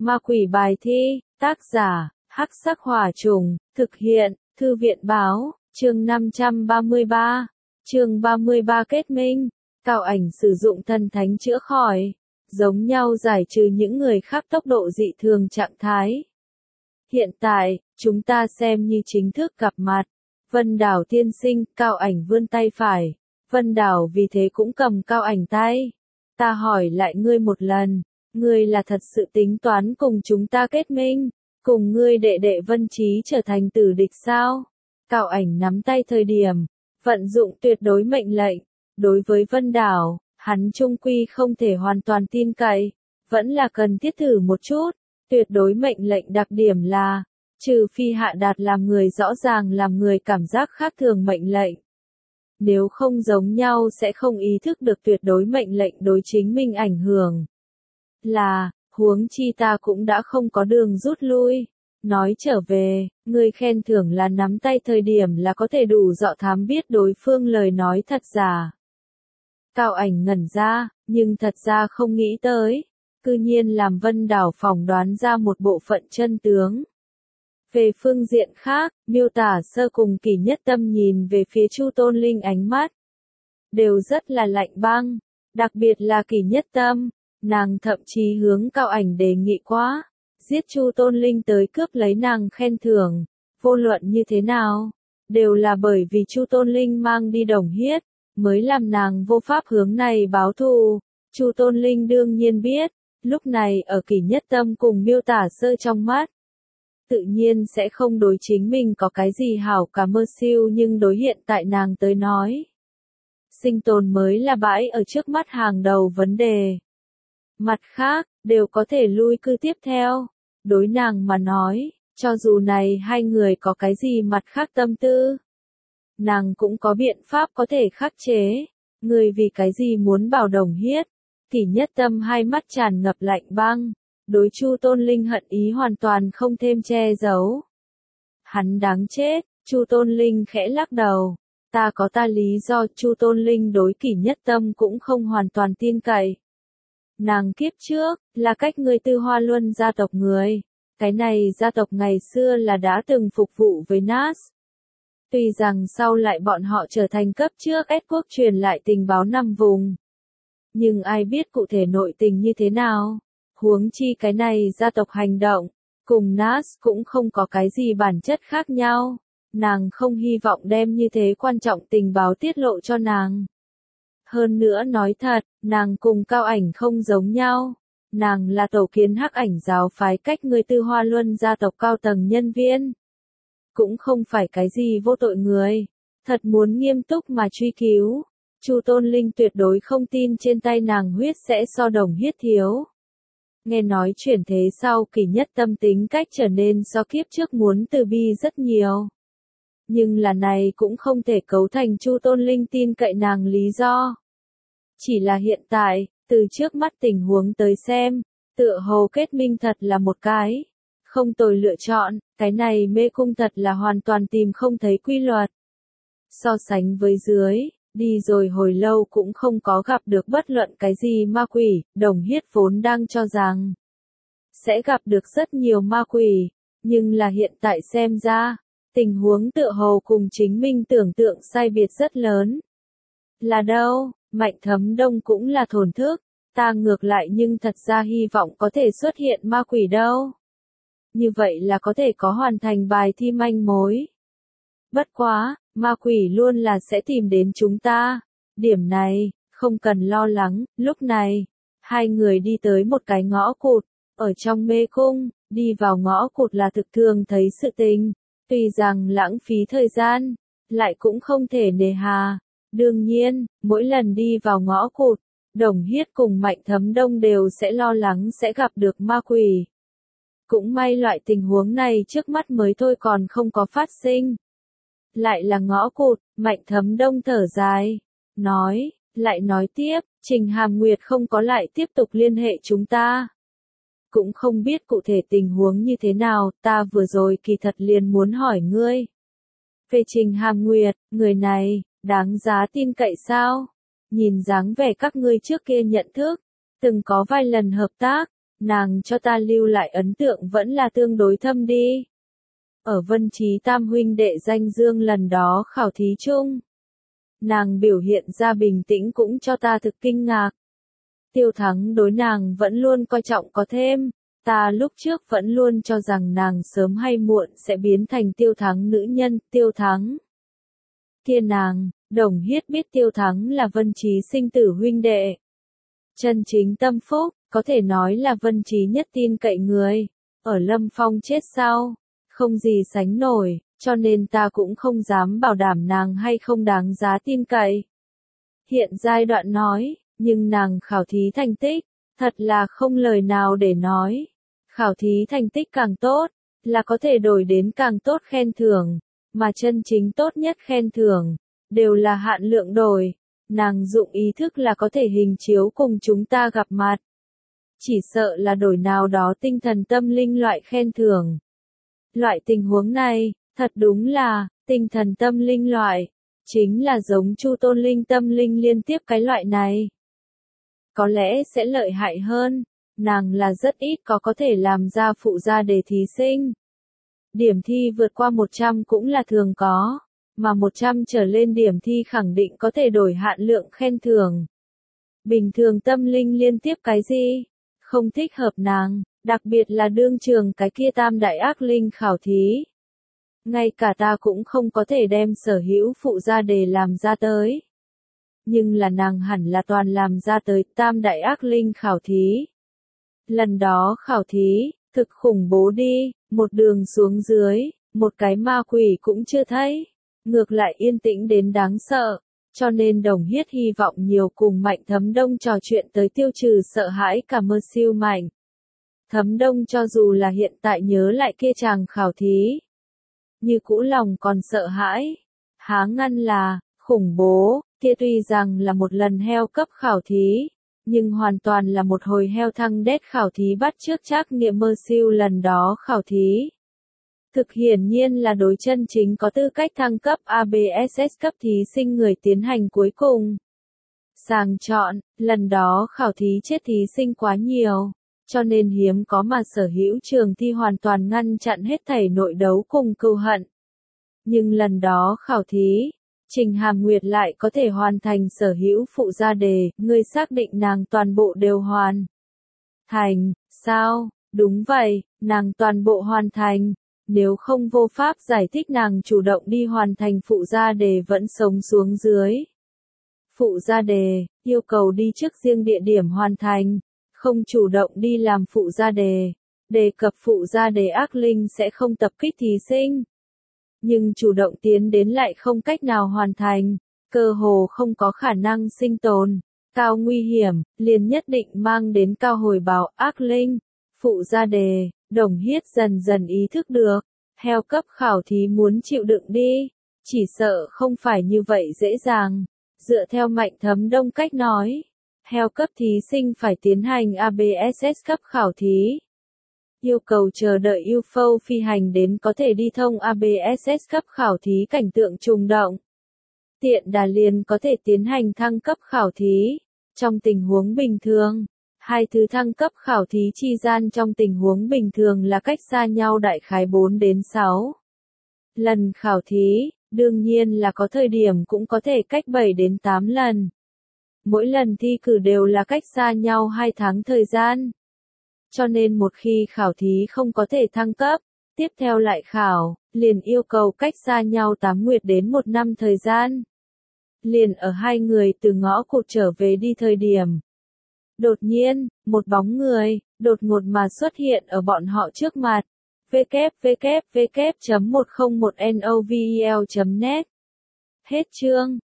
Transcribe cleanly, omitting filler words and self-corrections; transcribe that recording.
Ma quỷ bài thi, tác giả, Hắc Sắc Hỏa Trùng, thực hiện, Thư viện báo, chương 533, chương 33 kết minh, Cao Ảnh sử dụng thần thánh chữa khỏi, giống nhau giải trừ những người khác tốc độ dị thường trạng thái. Hiện tại, chúng ta xem như chính thức gặp mặt. Vân Đảo tiên sinh, Cao Ảnh vươn tay phải. Vân Đảo vì thế cũng cầm Cao Ảnh tay. Ta hỏi lại ngươi một lần, ngươi là thật sự tính toán cùng chúng ta kết minh, cùng ngươi đệ đệ Vân Trí trở thành tử địch sao? Cao Ảnh nắm tay thời điểm, vận dụng tuyệt đối mệnh lệnh. Đối với Vân Đảo, hắn chung quy không thể hoàn toàn tin cậy, vẫn là cần thiết thử một chút. Tuyệt đối mệnh lệnh đặc điểm là, trừ phi hạ đạt làm người rõ ràng làm người cảm giác khác thường mệnh lệnh. Nếu không giống nhau sẽ không ý thức được tuyệt đối mệnh lệnh đối chính mình ảnh hưởng. Là, huống chi ta cũng đã không có đường rút lui. Nói trở về, người khen thưởng là nắm tay thời điểm là có thể đủ dọ thám biết đối phương lời nói thật giả. Cao Ảnh ngẩn ra, nhưng thật ra không nghĩ tới. Cư nhiên làm Vân Đảo phỏng đoán ra một bộ phận chân tướng. Về phương diện khác, miêu tả sơ cùng Kỷ Nhất Tâm nhìn về phía Chu Tôn Linh ánh mắt đều rất là lạnh băng, đặc biệt là Kỷ Nhất Tâm, nàng thậm chí hướng Cao Ảnh đề nghị quá, giết Chu Tôn Linh tới cướp lấy nàng khen thưởng, vô luận như thế nào, đều là bởi vì Chu Tôn Linh mang đi Đồng Hiết, mới làm nàng vô pháp hướng này báo thù. Chu Tôn Linh đương nhiên biết, lúc này ở Kỷ Nhất Tâm cùng miêu tả sơ trong mắt, tự nhiên sẽ không đối chính mình có cái gì hảo cả mơ siêu, nhưng đối hiện tại nàng tới nói, sinh tồn mới là bãi ở trước mắt hàng đầu vấn đề. Mặt khác, đều có thể lui cư tiếp theo. Đối nàng mà nói, cho dù này hai người có cái gì mặt khác tâm tư, nàng cũng có biện pháp có thể khắc chế. Người vì cái gì muốn bảo Đồng Hiết? Kỷ Nhất Tâm hai mắt tràn ngập lạnh băng, đối Chu Tôn Linh hận ý hoàn toàn không thêm che giấu. Hắn đáng chết. Chu Tôn Linh khẽ lắc đầu. Ta có ta lý do. Chu Tôn Linh đối Kỷ Nhất Tâm cũng không hoàn toàn tin cậy. Nàng kiếp trước, là cách người Tư Hoa Luân gia tộc người. Cái này gia tộc ngày xưa là đã từng phục vụ với Nas. Tuy rằng sau lại bọn họ trở thành cấp trước S quốc truyền lại tình báo 5 vùng. Nhưng ai biết cụ thể nội tình như thế nào? Huống chi cái này gia tộc hành động, cùng Nas cũng không có cái gì bản chất khác nhau. Nàng không hy vọng đem như thế quan trọng tình báo tiết lộ cho nàng. Hơn nữa nói thật, nàng cùng Cao Ảnh không giống nhau. Nàng là tổ kiến Hắc Ảnh giáo phái cách người Tư Hoa Luân gia tộc cao tầng nhân viên. Cũng không phải cái gì vô tội người. Thật muốn nghiêm túc mà truy cứu. Chu Tôn Linh tuyệt đối không tin trên tay nàng huyết sẽ so Đồng Hiết thiếu. Nghe nói chuyển thế sau Kỷ Nhất Tâm tính cách trở nên so kiếp trước muốn từ bi rất nhiều. Nhưng là này cũng không thể cấu thành Chu Tôn Linh tin cậy nàng lý do. Chỉ là hiện tại, từ trước mắt tình huống tới xem, tựa hồ kết minh thật là một cái không tồi lựa chọn, cái này mê cung thật là hoàn toàn tìm không thấy quy luật. So sánh với dưới, đi rồi hồi lâu cũng không có gặp được bất luận cái gì ma quỷ, Đồng Hiết vốn đang cho rằng sẽ gặp được rất nhiều ma quỷ, nhưng là hiện tại xem ra, tình huống tựa hồ cùng chính mình tưởng tượng sai biệt rất lớn. Là đâu? Mạnh Thấm Đông cũng là thổn thức, ta ngược lại nhưng thật ra hy vọng có thể xuất hiện ma quỷ đâu. Như vậy là có thể có hoàn thành bài thi manh mối. Bất quá, ma quỷ luôn là sẽ tìm đến chúng ta. Điểm này, không cần lo lắng. Lúc này, hai người đi tới một cái ngõ cụt, ở trong mê cung, đi vào ngõ cụt là thực thường thấy sự tình. Tuy rằng lãng phí thời gian, lại cũng không thể nề hà. Đương nhiên, mỗi lần đi vào ngõ cụt, Đồng Hiết cùng Mạnh Thấm Đông đều sẽ lo lắng sẽ gặp được ma quỷ. Cũng may loại tình huống này trước mắt mới thôi còn không có phát sinh. Lại là ngõ cụt, Mạnh Thấm Đông thở dài, lại nói tiếp, Trình Hàm Nguyệt không có lại tiếp tục liên hệ chúng ta. Cũng không biết cụ thể tình huống như thế nào, ta vừa rồi kỳ thật liền muốn hỏi ngươi. Về Trình Hàm Nguyệt, người này, đáng giá tin cậy sao? Nhìn dáng vẻ các ngươi trước kia nhận thức, từng có vài lần hợp tác, nàng cho ta lưu lại ấn tượng vẫn là tương đối thâm đi. Ở Vân Trí tam huynh đệ danh dương lần đó khảo thí chung, nàng biểu hiện ra bình tĩnh cũng cho ta thực kinh ngạc. Tiêu Thắng đối nàng vẫn luôn coi trọng có thêm, ta lúc trước vẫn luôn cho rằng nàng sớm hay muộn sẽ biến thành Tiêu Thắng nữ nhân. Tiêu Thắng kia nàng, Đồng Hiết biết Tiêu Thắng là Vân Trí sinh tử huynh đệ, chân chính tâm phúc, có thể nói là Vân Trí nhất tin cậy người. Ở Lâm Phong chết sau, không gì sánh nổi, cho nên ta cũng không dám bảo đảm nàng hay không đáng giá tin cậy. Hiện giai đoạn nói, nhưng nàng khảo thí thành tích, thật là không lời nào để nói. Khảo thí thành tích càng tốt, là có thể đổi đến càng tốt khen thưởng, mà chân chính tốt nhất khen thưởng, đều là hạn lượng đổi. Nàng dụng ý thức là có thể hình chiếu cùng chúng ta gặp mặt. Chỉ sợ là đổi nào đó tinh thần tâm linh loại khen thưởng. Loại tình huống này, thật đúng là, tinh thần tâm linh loại, chính là giống Chu Tôn Linh tâm linh liên tiếp cái loại này. Có lẽ sẽ lợi hại hơn, nàng là rất ít có thể làm ra phụ gia đề thí sinh. Điểm thi vượt qua 100 cũng là thường có, mà 100 trở lên điểm thi khẳng định có thể đổi hạn lượng khen thưởng. Bình thường tâm linh liên tiếp cái gì? Không thích hợp nàng, đặc biệt là đương trường cái kia tam đại ác linh khảo thí. Ngay cả ta cũng không có thể đem sở hữu phụ gia đề làm ra tới. Nhưng là nàng hẳn là toàn làm ra tới tam đại ác linh khảo thí. Lần đó khảo thí, thực khủng bố đi, một đường xuống dưới, một cái ma quỷ cũng chưa thấy. Ngược lại yên tĩnh đến đáng sợ, cho nên Đồng Hiết hy vọng nhiều cùng Mạnh Thấm Đông trò chuyện tới tiêu trừ sợ hãi cả mơ siêu Mạnh. Thấm Đông cho dù là hiện tại nhớ lại kia chàng khảo thí, như cũ lòng còn sợ hãi. Há ngăn là, khủng bố, kia tuy rằng là một lần heo cấp khảo thí, nhưng hoàn toàn là một hồi heo thăng đét khảo thí bắt chước trắc nghiệm mơ siêu lần đó khảo thí. Thực hiển nhiên là đối chân chính có tư cách thăng cấp ABSS cấp thí sinh người tiến hành cuối cùng. Sàng chọn, lần đó khảo thí chết thí sinh quá nhiều, cho nên hiếm có mà sở hữu trường thi hoàn toàn ngăn chặn hết thảy nội đấu cùng cừu hận. Nhưng lần đó khảo thí, Trình Hàm Nguyệt lại có thể hoàn thành sở hữu phụ gia đề, ngươi xác định nàng toàn bộ đều hoàn thành, sao? Đúng vậy, nàng toàn bộ hoàn thành. Nếu không vô pháp giải thích nàng chủ động đi hoàn thành phụ gia đề vẫn sống xuống dưới. Phụ gia đề, yêu cầu đi trước riêng địa điểm hoàn thành, không chủ động đi làm phụ gia đề. Đề cập phụ gia đề ác linh sẽ không tập kích thí sinh. Nhưng chủ động tiến đến lại không cách nào hoàn thành, cơ hồ không có khả năng sinh tồn. Cao nguy hiểm, liền nhất định mang đến cao hồi báo ác linh. Phụ gia đề, Đồng Hiết dần dần ý thức được, heo cấp khảo thí muốn chịu đựng đi, chỉ sợ không phải như vậy dễ dàng. Dựa theo Mạnh Thấm Đông cách nói, heo cấp thí sinh phải tiến hành ABSS cấp khảo thí. Yêu cầu chờ đợi UFO phi hành đến có thể đi thông ABSS cấp khảo thí cảnh tượng trùng động. Tiện đà liền có thể tiến hành thăng cấp khảo thí. Trong tình huống bình thường, hai thứ thăng cấp khảo thí chi gian trong tình huống bình thường là cách xa nhau đại khái 4 đến 6 lần khảo thí, đương nhiên là có thời điểm cũng có thể cách 7 đến 8 lần. Mỗi lần thi cử đều là cách xa nhau 2 tháng thời gian. Cho nên một khi khảo thí không có thể thăng cấp, tiếp theo lại khảo, liền yêu cầu cách xa nhau 8 nguyệt đến 1 năm thời gian. Liền ở hai người từ ngõ cụt trở về đi thời điểm. Đột nhiên, một bóng người, đột ngột mà xuất hiện ở bọn họ trước mặt. www.101novel.net Hết chương.